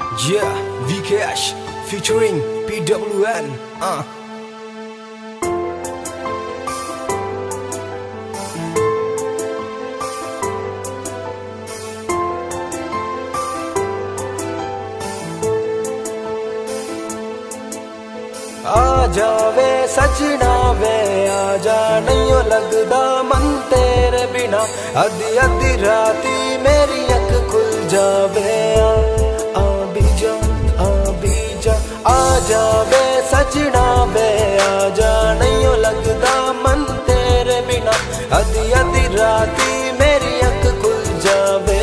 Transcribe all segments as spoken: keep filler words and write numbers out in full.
Yeah, V-Cash featuring P W N. Uh. आ जावे सजना वे आजा, नहीं लगदा मन तेरे बिना। अद्धी अद्धी राती मेरी अख खुल जावे, आ भी जा आ भी जा। आ जावे सजना वे आजा, नहीं लगदा मन तेरे बिना। अद्धी अद्धी राती मेरी अख खुल जावे,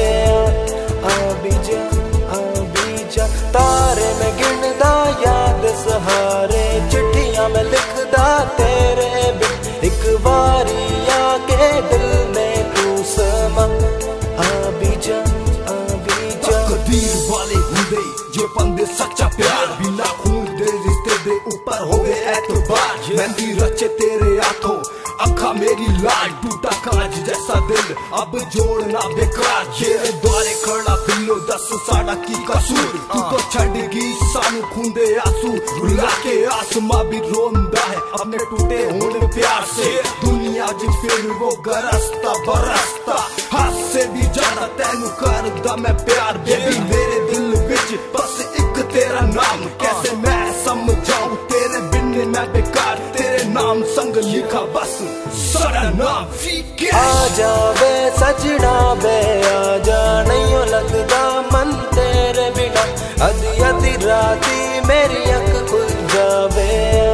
आ भी जा आ भी जा। तारे में गिनदा याद सहारे, चिट्ठियां में लिखदा तेरे बिन। एक बारी आके दिल में तू समा, आ भी जा आ भी जा। तकदीर वाले हुंदे जे बंदे सच्चा प्यार, बिना खून दे रिश्ते दे ऊपर होवे एतबार। मेहंदी रचे तेरे हाथों अखा मेरी लाज, टूटा कांच जैसा दिल अब जोड़ना बेकार। जेरे द्वारे खड़ा बिल्लो दस साड़ा की कसूर, तू तो छड़ गई सानू खूंदे आंसू। रुला के आसमां भी रोंदा है अपने टूटे होने प्यार से। दुनिया जिस फिर वो गरजता बरसता, हाथ से भी ज्यादा तैनू करदा मैं प्यार। बेबी मेरे दिल विच बस एक तेरा नाम, कैसे मैं समझाऊं तेरे बिन मैं बेकार। तेरे नाम संग लिखा बस सारा नाम V-Cash। आ जावे सजना वे आजा, नहीं लगदा मन तेरे बिना। अद्धी अद्धी राती मेरी अख खुल जावे,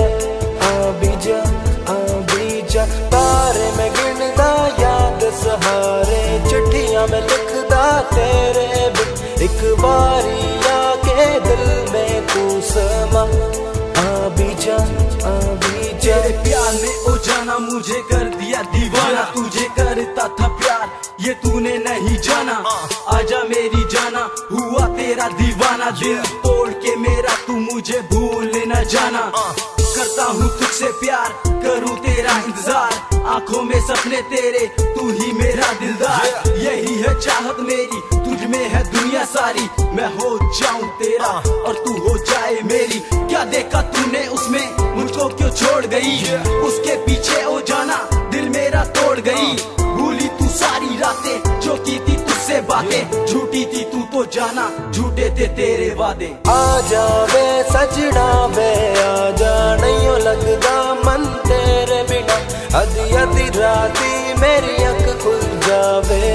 आ भी जा आ भी जा। तारे में गिनदा याद सहारे, चिट्ठियां में लिखदा तेरे बिन। एक बारी आके दिल में तू समा, आ भी जा आ भी जा। तेरे प्यार ने ओ जाना मुझे कर दिया दीवाना। तुझे करता था प्यार ये तूने नहीं जाना। आजा मेरी जाना हुआ तेरा दीवाना। दिल तोड़ के मेरा तू मुझे भूल न जाना। करता हूँ तुझसे प्यार करूँ तेरा इंतजार, आंखों में सपने तेरे तू ही मेरा दिलदार। यही है चाहत मेरी तुझ में है दुनिया सारी, मैं हो जाऊं तेरा और तू हो जाए मेरी। क्या देखा तूने उसमें मुझको क्यों छोड़ गई, उसके पीछे ओ जाना दिल मेरा तोड़ गई। भूली तू सारी रातें जो की थी तुझसे बातें, झूठी थी तू तो जाना झूठे थे तेरे वादे। आ जावे सजना वे आजा, नहीं लगदा मन तेरे बिना। अद्धी अद्धी राती मेरी अख खुल जावे,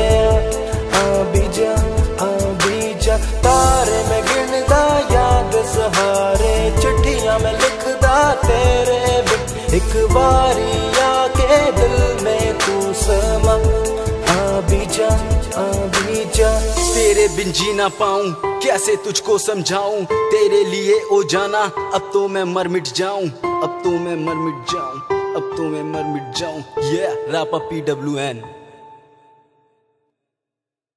आ भी जा आ भी जा। तारे में गिनदा याद सहारे, चिट्ठियां में लिखदा तेरे बिन। एक बारी आके दिल में तू समा, आ भी जा आ भी जा। तेरे बिन जी ना पाऊं कैसे तुझको समझाऊं, तेरे लिए ओ जाना अब तो मैं मर मिट जाऊं। अब तो मैं मर मिट जाऊं अब तो मैं मर मिट जाऊं। ये रैपर P W N।